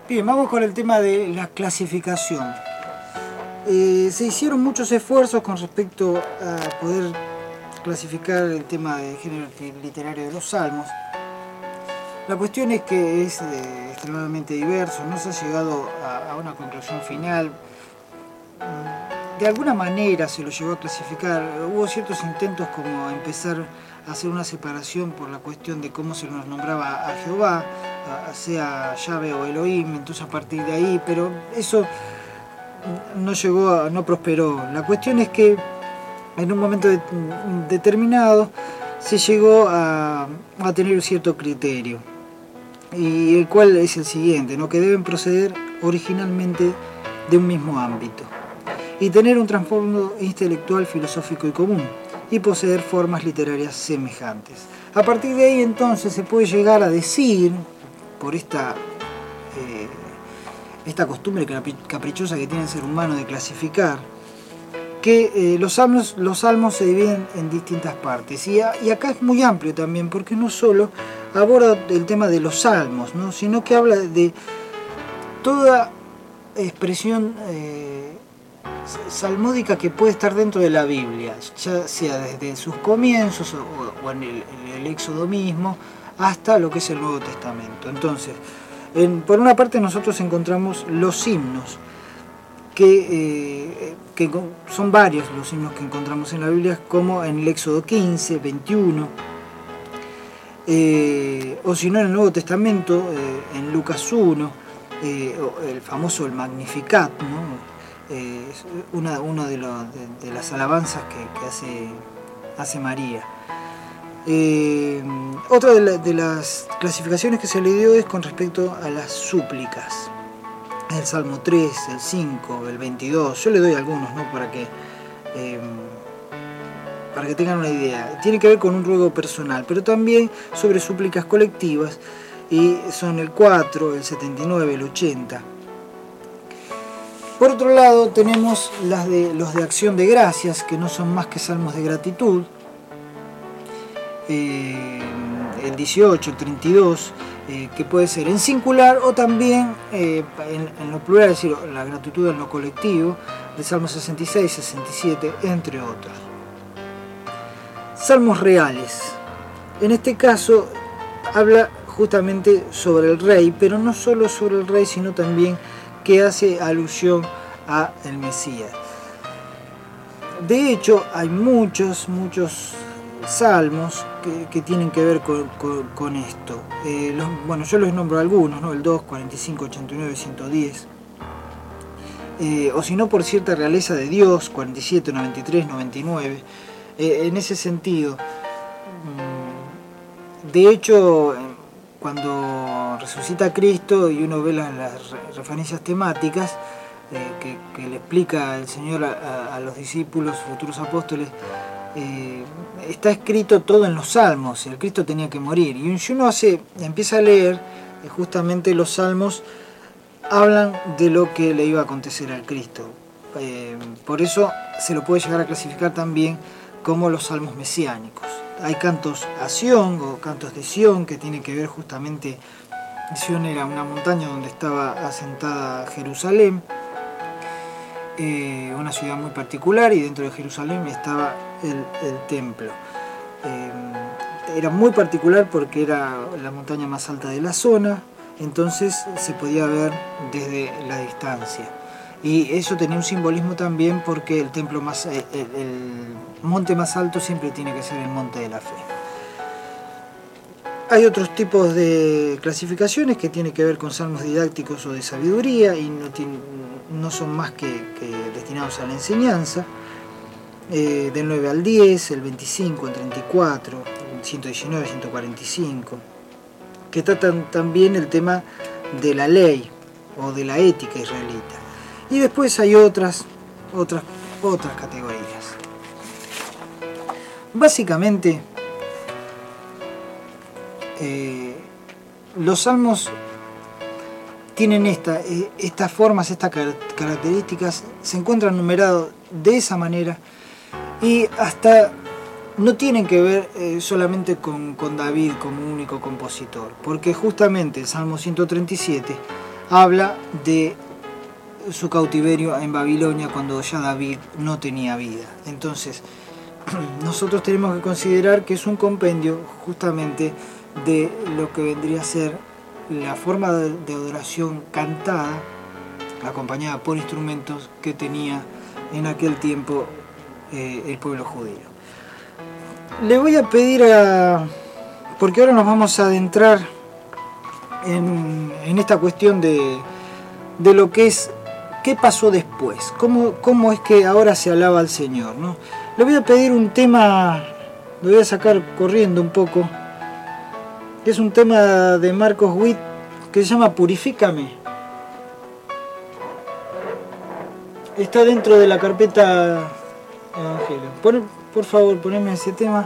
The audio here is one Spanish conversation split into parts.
Bien, vamos con el tema de la clasificación. Se hicieron muchos esfuerzos con respecto a poder clasificar el tema de género literario de los salmos. La cuestión es que es extremadamente diverso, no se ha llegado a una conclusión final. De alguna manera se lo llegó a clasificar. Hubo ciertos intentos como empezar a hacer una separación por la cuestión de cómo se nos nombraba a Jehová, sea Yahvé o Elohim, entonces a partir de ahí, pero eso no prosperó. La cuestión es que en un momento determinado se llegó a tener un cierto criterio, y el cual es el siguiente, ¿no? Que deben proceder originalmente de un mismo ámbito y tener un trasfondo intelectual, filosófico y común, y poseer formas literarias semejantes. A partir de ahí entonces se puede llegar a decir, por esta costumbre caprichosa que tiene el ser humano de clasificar, que los salmos se dividen en distintas partes. Y acá es muy amplio también, porque no solo aborda el tema de los salmos, ¿no? Sino que habla de toda expresión salmódica que puede estar dentro de la Biblia, ya sea desde sus comienzos o en el Éxodo mismo, hasta lo que es el Nuevo Testamento. Entonces, por una parte nosotros encontramos los himnos, que son varios los himnos que encontramos en la Biblia, como en el Éxodo 15, 21, o si no en el Nuevo Testamento, en Lucas 1, el famoso el Magnificat, ¿no? Una de las alabanzas que hace María. Otra de las clasificaciones que se le dio es con respecto a las súplicas. El Salmo 3, el 5, el 22, yo le doy algunos, ¿no? para que tengan una idea. Tiene que ver con un ruego personal, pero también sobre súplicas colectivas, y son el 4, el 79, el 80. Por otro lado tenemos los de acción de gracias, que no son más que salmos de gratitud, el 18, el 32, que puede ser en singular o también en lo plural, es decir, la gratitud en lo colectivo, de Salmos 66, 67, entre otros. Salmos reales. En este caso habla justamente sobre el rey, pero no solo sobre el rey, sino también que hace alusión a el Mesías. De hecho, hay muchos salmos que tienen que ver con esto. Yo les nombro algunos, ¿no? El 2, 45, 89, 110. O si no, por cierta realeza de Dios, 47, 93, 99. En ese sentido, de hecho, cuando resucita Cristo y uno ve las referencias temáticas que le explica el Señor a los discípulos, futuros apóstoles, está escrito todo en los salmos. El Cristo tenía que morir, y si uno empieza a leer, justamente los salmos hablan de lo que le iba a acontecer al Cristo. Por eso se lo puede llegar a clasificar también como los salmos mesiánicos. Hay cantos a Sión o cantos de Sión, que tienen que ver justamente, Sión era una montaña donde estaba asentada Jerusalén, una ciudad muy particular, y dentro de Jerusalén estaba el templo. Era muy particular porque era la montaña más alta de la zona, entonces se podía ver desde la distancia. Y eso tenía un simbolismo también, porque el monte más alto siempre tiene que ser el monte de la fe. Hay otros tipos de clasificaciones que tienen que ver con salmos didácticos o de sabiduría, y no son más que destinados a la enseñanza. Del 9 al 10, el 25, el 34, el 119, 145, que tratan también el tema de la ley o de la ética israelita. Y después hay otras categorías. Básicamente, los salmos tienen estas formas, estas características, se encuentran numerados de esa manera, y hasta no tienen que ver solamente con David como único compositor, porque justamente el Salmo 137 habla de su cautiverio en Babilonia cuando ya David no tenía vida. Entonces, nosotros tenemos que considerar que es un compendio justamente de lo que vendría a ser la forma de adoración cantada, acompañada por instrumentos que tenía en aquel tiempo el pueblo judío. Le voy a pedir porque ahora nos vamos a adentrar en esta cuestión de lo que es, qué pasó después, cómo es que ahora se alaba al Señor, ¿no? Le voy a pedir un tema, lo voy a sacar corriendo un poco, que es un tema de Marcos Witt que se llama Purifícame. Está dentro de la carpeta Evangelio. Por favor, poneme ese tema.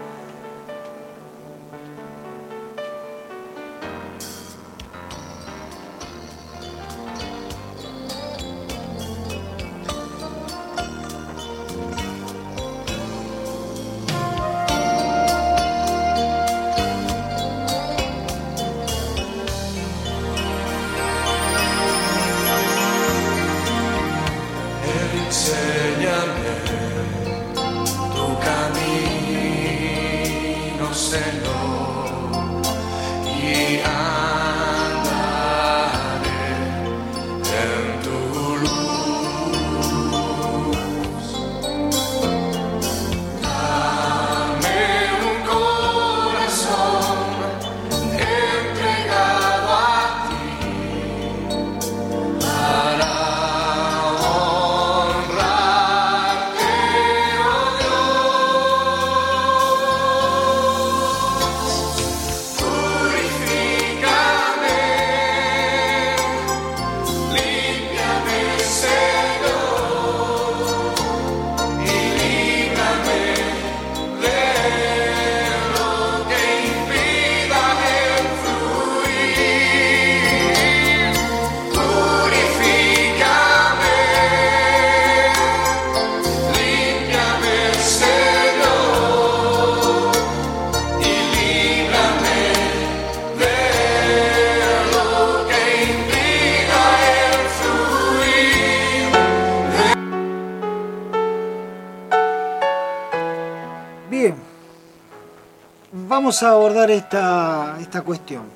Bien, vamos a abordar esta cuestión.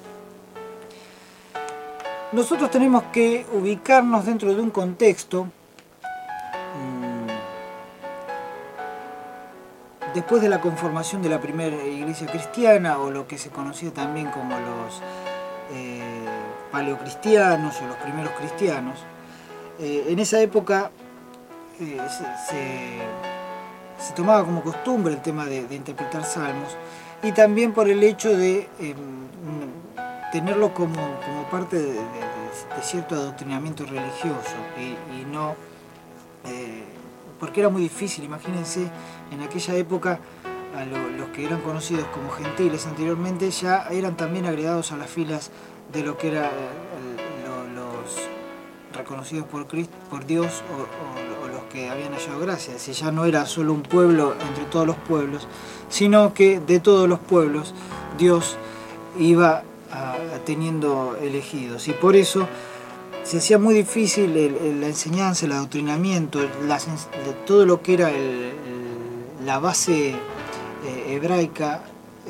Nosotros tenemos que ubicarnos dentro de un contexto. Después de la conformación de la primera iglesia cristiana, o lo que se conocía también como los paleocristianos o los primeros cristianos, en esa época se tomaba como costumbre el tema de interpretar salmos, y también por el hecho de tenerlo como parte de cierto adoctrinamiento religioso, y no porque era muy difícil. Imagínense, en aquella época los que eran conocidos como gentiles anteriormente ya eran también agregados a las filas de lo que eran los reconocidos por Dios o los que habían hallado gracia. Es decir, ya no era solo un pueblo entre todos los pueblos, sino que de todos los pueblos Dios iba teniendo elegidos, y por eso se hacía muy difícil la enseñanza, el adoctrinamiento, todo lo que era la base hebraica.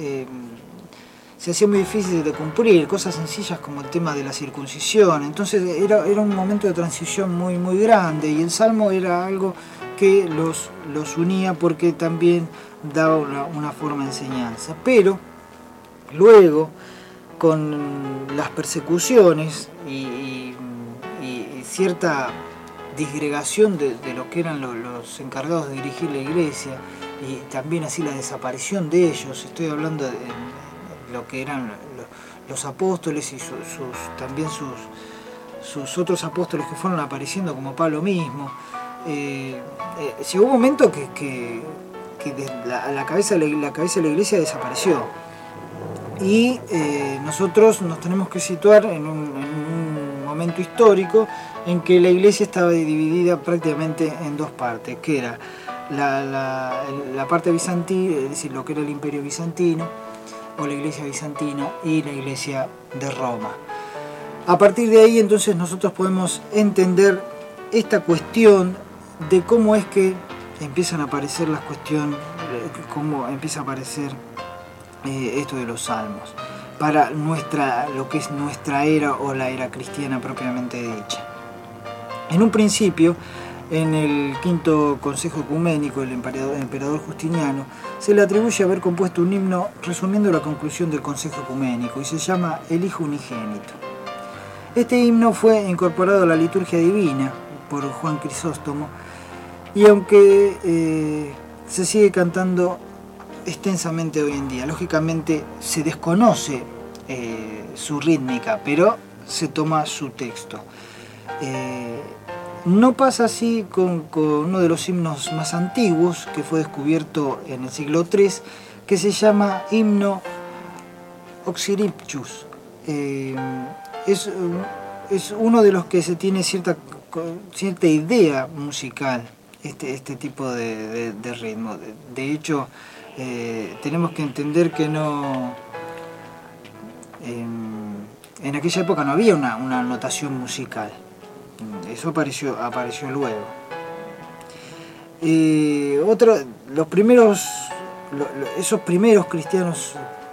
Se hacía muy difícil de cumplir, cosas sencillas como el tema de la circuncisión. Entonces era un momento de transición muy, muy grande, y el Salmo era algo que los unía porque también daba una forma de enseñanza. Pero luego, con las persecuciones y cierta disgregación de lo que eran los encargados de dirigir la iglesia, y también así la desaparición de ellos, estoy hablando de lo que eran los apóstoles y también sus otros apóstoles que fueron apareciendo, como Pablo mismo. Llegó un momento que la cabeza de la iglesia desapareció, y nosotros nos tenemos que situar en un momento histórico en que la iglesia estaba dividida prácticamente en dos partes, que era la parte bizantina, es decir, lo que era el imperio bizantino o la iglesia bizantina, y la iglesia de Roma. A partir de ahí entonces nosotros podemos entender esta cuestión de cómo es que empiezan a aparecer las cuestiones, cómo empieza a aparecer esto de los salmos para lo que es nuestra era o la era cristiana propiamente dicha. En un principio, en el quinto consejo ecuménico, el emperador Justiniano se le atribuye haber compuesto un himno resumiendo la conclusión del consejo ecuménico y se llama El Hijo Unigénito. Este himno fue incorporado a la liturgia divina por Juan Crisóstomo y aunque se sigue cantando extensamente hoy en día, lógicamente se desconoce su rítmica, pero se toma su texto. No pasa así con uno de los himnos más antiguos que fue descubierto en el siglo III, que se llama himno Oxyrhynchus. Es uno de los que se tiene cierta idea musical, este tipo de ritmo. De hecho, tenemos que entender que en aquella época no había una notación musical. Eso apareció luego. Esos primeros cristianos,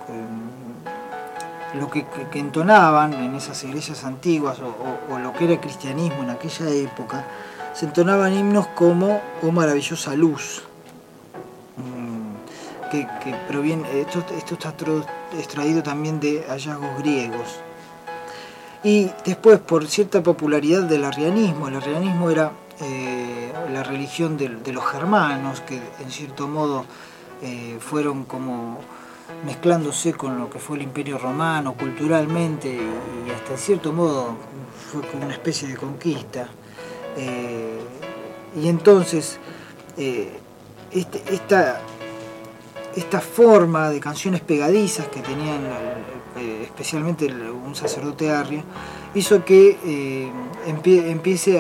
lo que entonaban en esas iglesias antiguas o lo que era el cristianismo en aquella época, se entonaban himnos como "Oh maravillosa luz", que proviene, esto está extraído también de hallazgos griegos. Y después, por cierta popularidad del arrianismo, el arrianismo era la religión de los germanos, que en cierto modo fueron como mezclándose con lo que fue el Imperio Romano culturalmente, y hasta en cierto modo fue como una especie de conquista. Y entonces esta forma de canciones pegadizas que tenían especialmente un sacerdote arrio hizo que empiece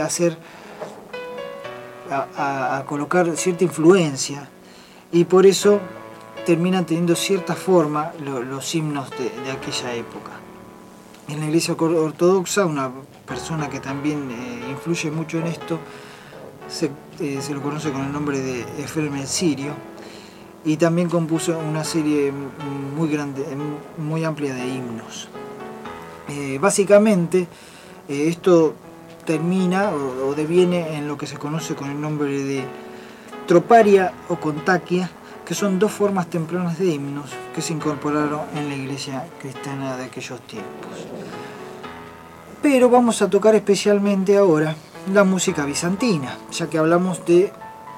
a colocar cierta influencia, y por eso terminan teniendo cierta forma los himnos de aquella época. En la Iglesia Ortodoxa, una persona que también influye mucho en esto se lo conoce con el nombre de Efrem el Sirio, y también compuso una serie muy grande, muy amplia de himnos. Básicamente esto termina o deviene en lo que se conoce con el nombre de troparia o contaquia, que son dos formas tempranas de himnos que se incorporaron en la iglesia cristiana de aquellos tiempos. Pero vamos a tocar especialmente ahora la música bizantina, ya que hablamos de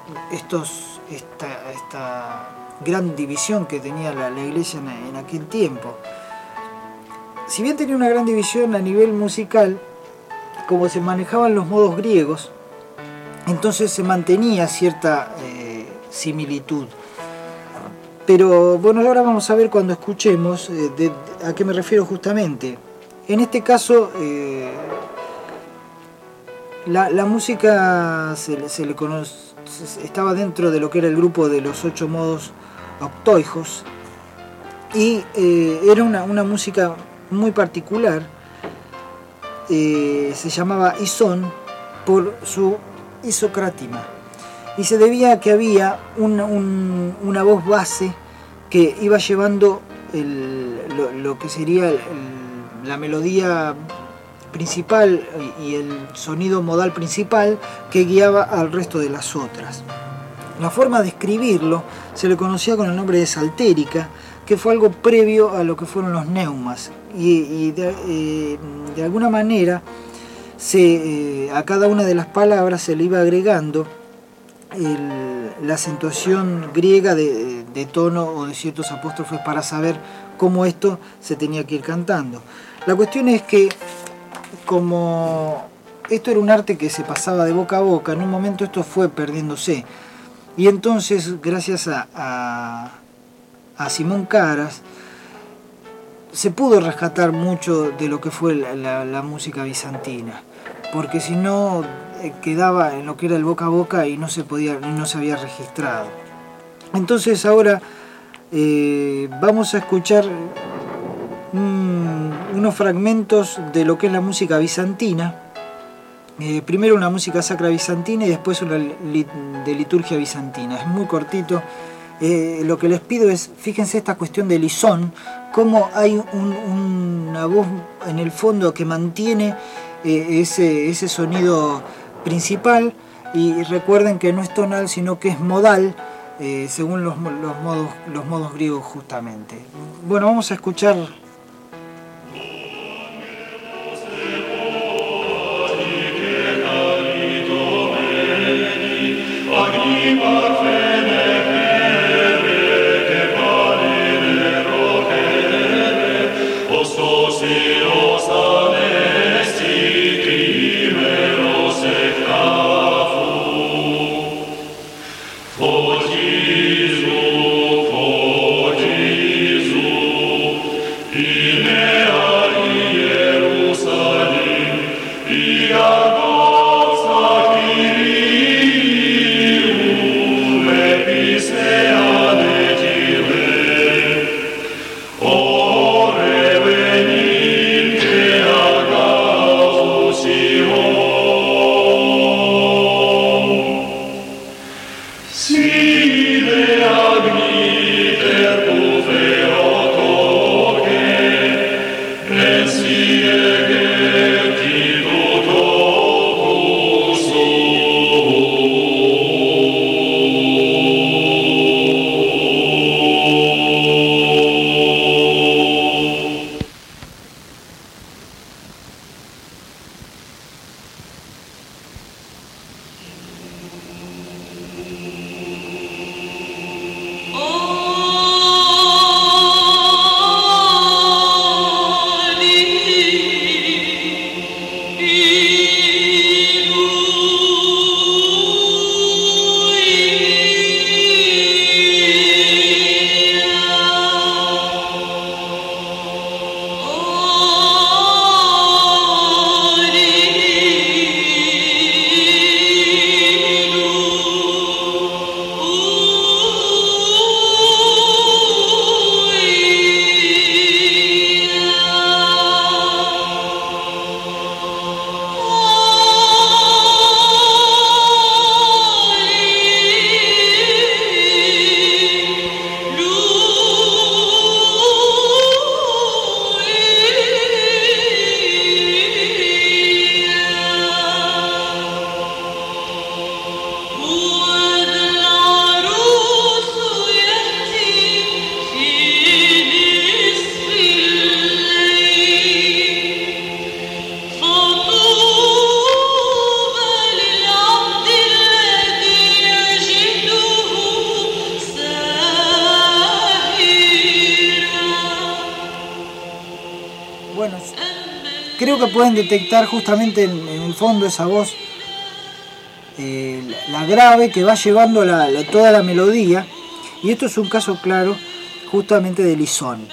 esta gran división que tenía la iglesia en aquel tiempo. Si bien tenía una gran división a nivel musical, como se manejaban los modos griegos, entonces se mantenía cierta similitud. Pero bueno, ahora vamos a ver cuando escuchemos a qué me refiero justamente. En este caso, la música se le conoce, estaba dentro de lo que era el grupo de los 8 modos octoijos, y era una música muy particular. Se llamaba Isón por su isocrátima, y se debía a que había una voz base que iba llevando lo que sería la melodía principal y el sonido modal principal que guiaba al resto de las otras. La forma de escribirlo se le conocía con el nombre de saltérica, que fue algo previo a lo que fueron los neumas, y de alguna manera a cada una de las palabras se le iba agregando la acentuación griega de tono o de ciertos apóstrofes para saber cómo esto se tenía que ir cantando. La cuestión es que, como esto era un arte que se pasaba de boca a boca, en un momento esto fue perdiéndose, y entonces gracias a Simón Caras se pudo rescatar mucho de lo que fue la música bizantina, porque si no quedaba en lo que era el boca a boca y no se había registrado. Entonces ahora vamos a escuchar unos fragmentos de lo que es la música bizantina. Primero una música sacra bizantina y después una de liturgia bizantina. Es muy cortito. Lo que les pido es, fíjense esta cuestión de lisón, cómo hay una voz en el fondo que mantiene ese sonido principal, y recuerden que no es tonal sino que es modal, según los modos griegos justamente. Bueno, vamos a escuchar. Creo que pueden detectar justamente en el fondo esa voz, la grave que va llevando toda la melodía, y esto es un caso claro justamente de lisón.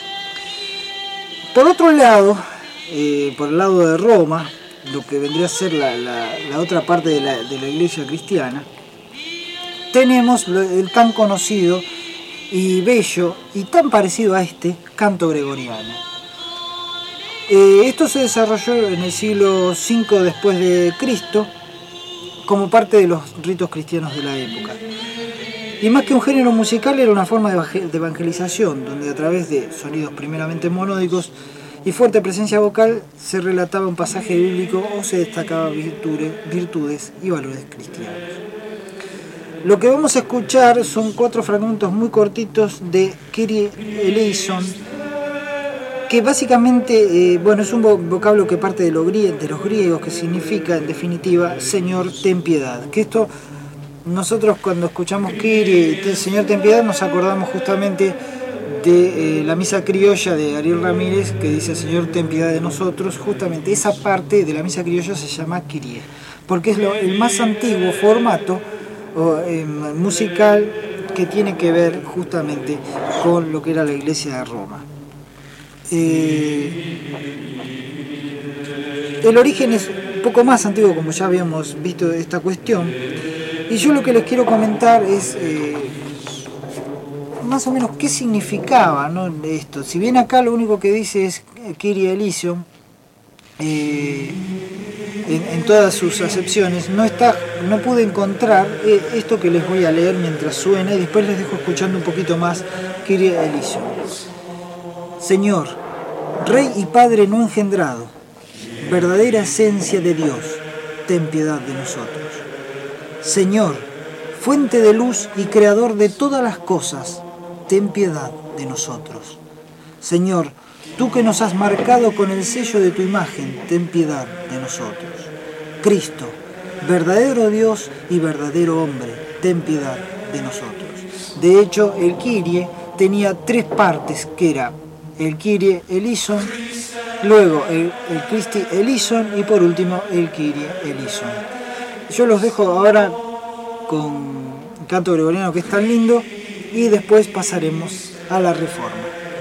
Por otro lado, por el lado de Roma, lo que vendría a ser la otra parte de la iglesia cristiana, tenemos el tan conocido y bello y tan parecido a este canto gregoriano. Esto se desarrolló en el siglo V después de Cristo como parte de los ritos cristianos de la época. Y más que un género musical, era una forma de evangelización, donde a través de sonidos primeramente monódicos y fuerte presencia vocal se relataba un pasaje bíblico o se destacaban virtudes y valores cristianos. Lo que vamos a escuchar son 4 fragmentos muy cortitos de Kyrie eleison, que básicamente es un vocablo que parte de los griegos, que significa en definitiva Señor ten piedad. Que esto, nosotros cuando escuchamos Kyrie, Señor ten piedad, nos acordamos justamente de la misa criolla de Ariel Ramírez, que dice Señor ten piedad de nosotros. Justamente esa parte de la misa criolla se llama Kyrie, porque es el más antiguo formato musical que tiene que ver justamente con lo que era la iglesia de Roma. El origen es un poco más antiguo, como ya habíamos visto esta cuestión, y yo lo que les quiero comentar es más o menos qué significaba, ¿no?, esto. Si bien acá lo único que dice es Kyrie eleison, en todas sus acepciones, no pude encontrar esto que les voy a leer mientras suena, y después les dejo escuchando un poquito más Kyrie eleison. Señor, Rey y Padre no engendrado, verdadera esencia de Dios, ten piedad de nosotros. Señor, fuente de luz y creador de todas las cosas, ten piedad de nosotros. Señor, tú que nos has marcado con el sello de tu imagen, ten piedad de nosotros. Cristo, verdadero Dios y verdadero hombre, ten piedad de nosotros. De hecho, el Kyrie tenía 3 partes, que era el Kyrie eleison, luego el Christi eleison y por último el Kyrie eleison. Yo los dejo ahora con el canto gregoriano, que es tan lindo, y después pasaremos a la Reforma.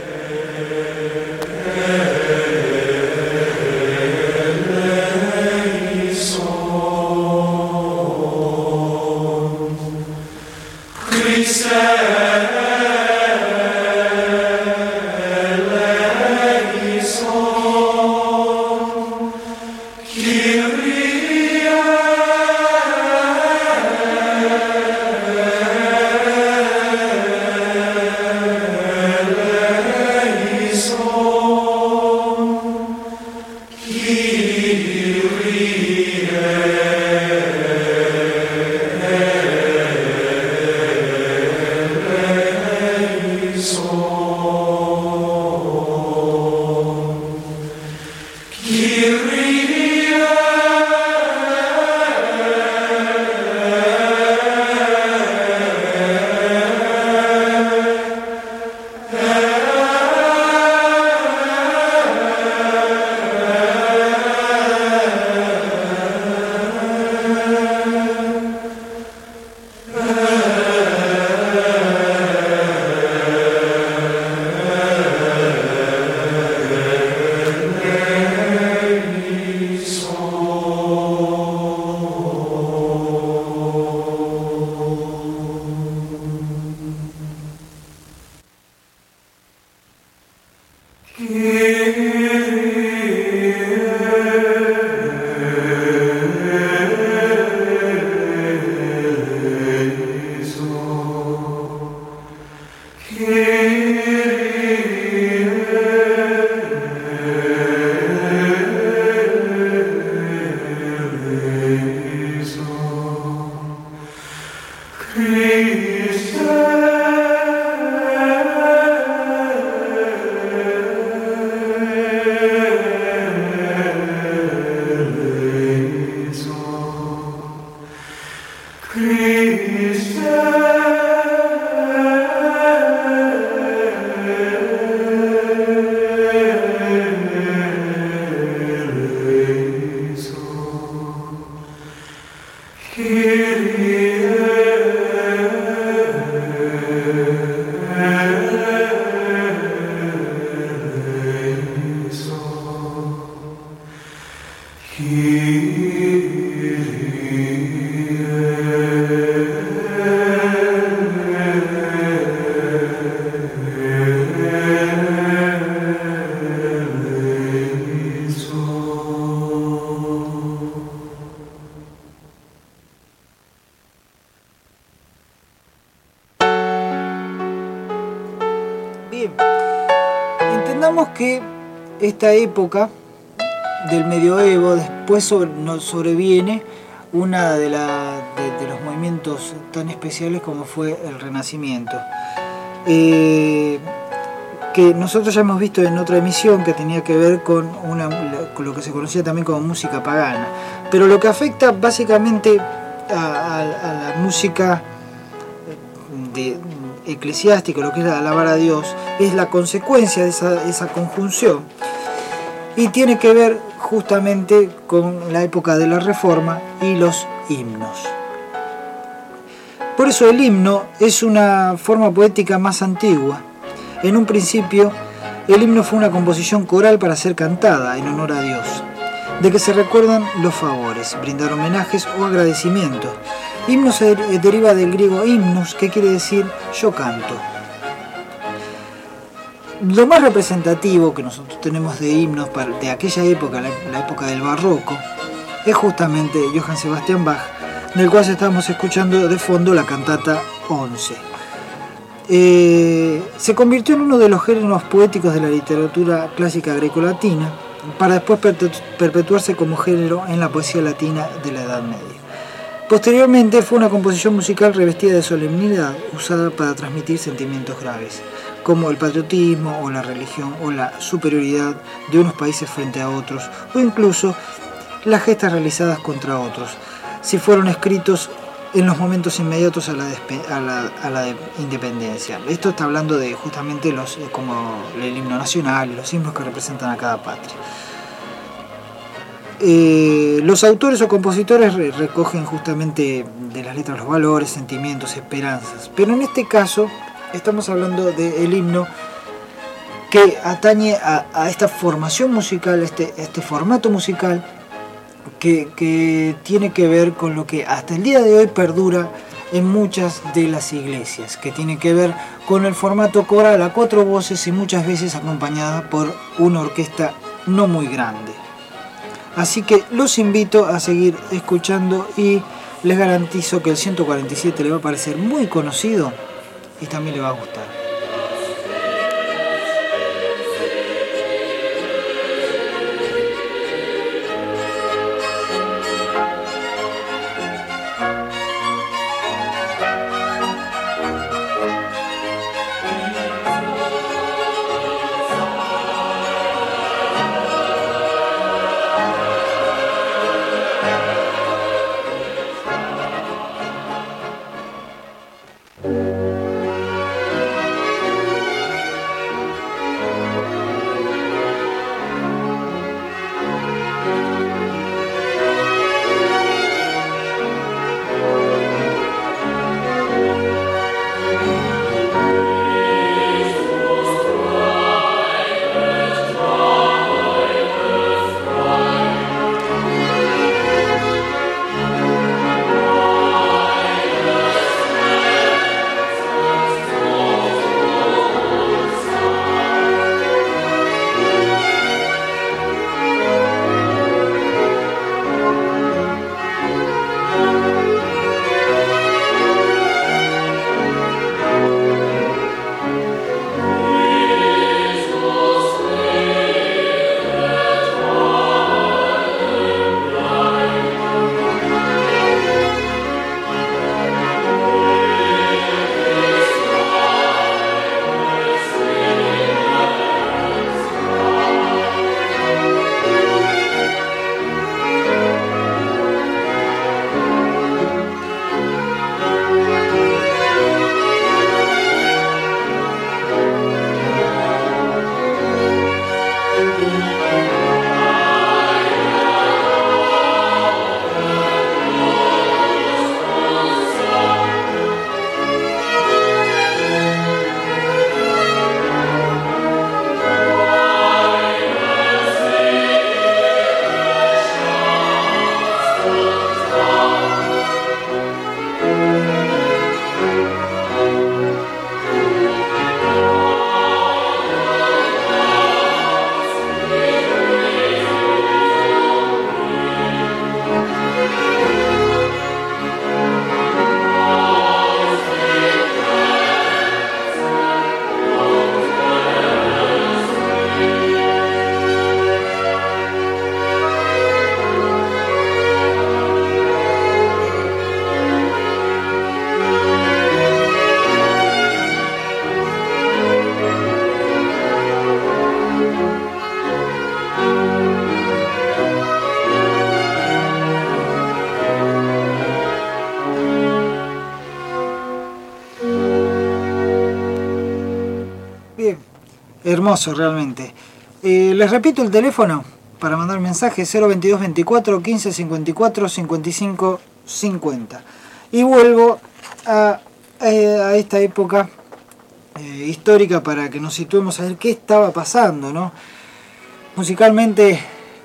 Bien, entendamos que esta época del medioevo después nos sobreviene una de los movimientos tan especiales como fue el Renacimiento, que nosotros ya hemos visto en otra emisión, que tenía que ver con lo que se conocía también como música pagana, pero lo que afecta básicamente a la música eclesiástica, lo que es alabar a Dios, es la consecuencia de esa conjunción, y tiene que ver justamente con la época de la Reforma y los himnos. Por eso el himno es una forma poética más antigua. En un principio, el himno fue una composición coral para ser cantada en honor a Dios, de que se recuerdan los favores, brindar homenajes o agradecimientos. Himno se deriva del griego himnos, que quiere decir yo canto. Lo más representativo que nosotros tenemos de himnos de aquella época, la época del barroco, es justamente Johann Sebastian Bach, del cual estamos escuchando de fondo la cantata 11. Se convirtió en uno de los géneros poéticos de la literatura clásica grecolatina, para después perpetuarse como género en la poesía latina de la Edad Media. Posteriormente fue una composición musical revestida de solemnidad, usada para transmitir sentimientos graves, como el patriotismo o la religión o la superioridad de unos países frente a otros, o incluso las gestas realizadas contra otros, si fueron escritos en los momentos inmediatos a la independencia. Esto está hablando de justamente como el himno nacional y los himnos que representan a cada patria. Los autores o compositores recogen justamente de las letras los valores, sentimientos, esperanzas, pero en este caso estamos hablando del himno que atañe a esta formación musical, este formato musical que tiene que ver con lo que hasta el día de hoy perdura en muchas de las iglesias, que tiene que ver con el formato coral a 4 voces y muchas veces acompañada por una orquesta no muy grande. Así que los invito a seguir escuchando y les garantizo que el 147 le va a parecer muy conocido y también le va a gustar. Hermoso realmente. Les repito el teléfono para mandar mensajes: 022 24 15 54 55 50. Y vuelvo a esta época histórica para que nos situemos a ver qué estaba pasando, ¿no? Musicalmente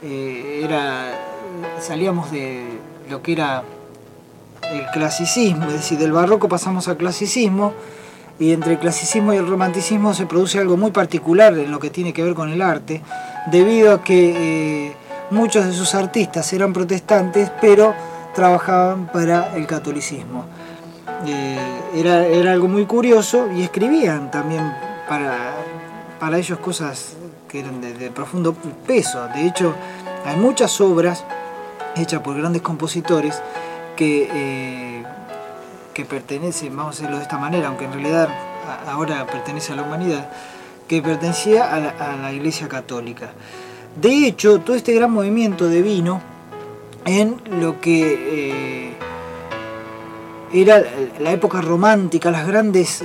salíamos de lo que era el clasicismo, es decir, del barroco pasamos al clasicismo. y entre el clasicismo y el romanticismo se produce algo muy particular en lo que tiene que ver con el arte, debido a que muchos de sus artistas eran protestantes, pero trabajaban para el catolicismo. Era algo muy curioso, y escribían también para ellos cosas que eran de profundo peso. De hecho, hay muchas obras hechas por grandes compositores que pertenecen, vamos a decirlo de esta manera, aunque en realidad ahora pertenece a la humanidad, que pertenecía a la Iglesia Católica. De hecho, todo este gran movimiento devino en lo que era la época romántica, las grandes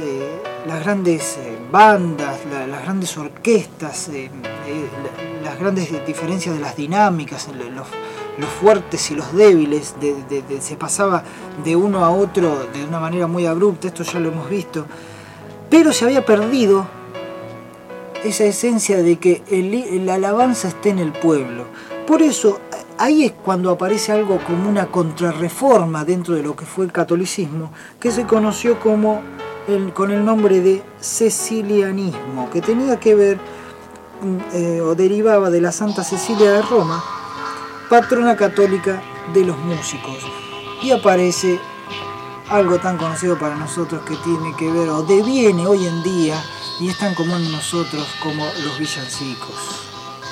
bandas, las grandes orquestas, las grandes diferencias de las dinámicas, los fuertes y los débiles, se pasaba de uno a otro de una manera muy abrupta, esto ya lo hemos visto, pero se había perdido esa esencia de que la alabanza esté en el pueblo. Por eso, ahí es cuando aparece algo como una contrarreforma dentro de lo que fue el catolicismo, que se conoció con el nombre de cecilianismo, que tenía que ver o derivaba de la Santa Cecilia de Roma, patrona católica de los músicos. Y aparece algo tan conocido para nosotros que tiene que ver o deviene hoy en día y es tan común en nosotros como los villancicos.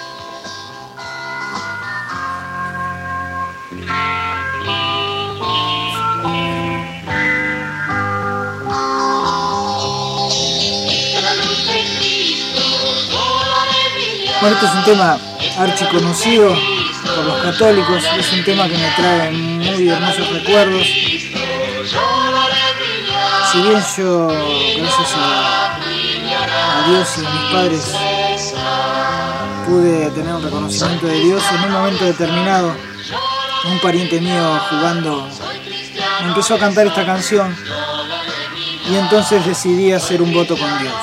Bueno, este es un tema archiconocido por los católicos, es un tema que me trae muy hermosos recuerdos. Si bien yo, gracias a Dios y a mis padres, pude tener un reconocimiento de Dios, en un momento determinado, un pariente mío jugando me empezó a cantar esta canción y entonces decidí hacer un voto con Dios.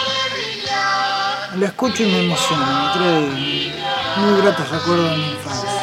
La escucho y me emociona, me trae muy gratos recuerdos de mi infancia.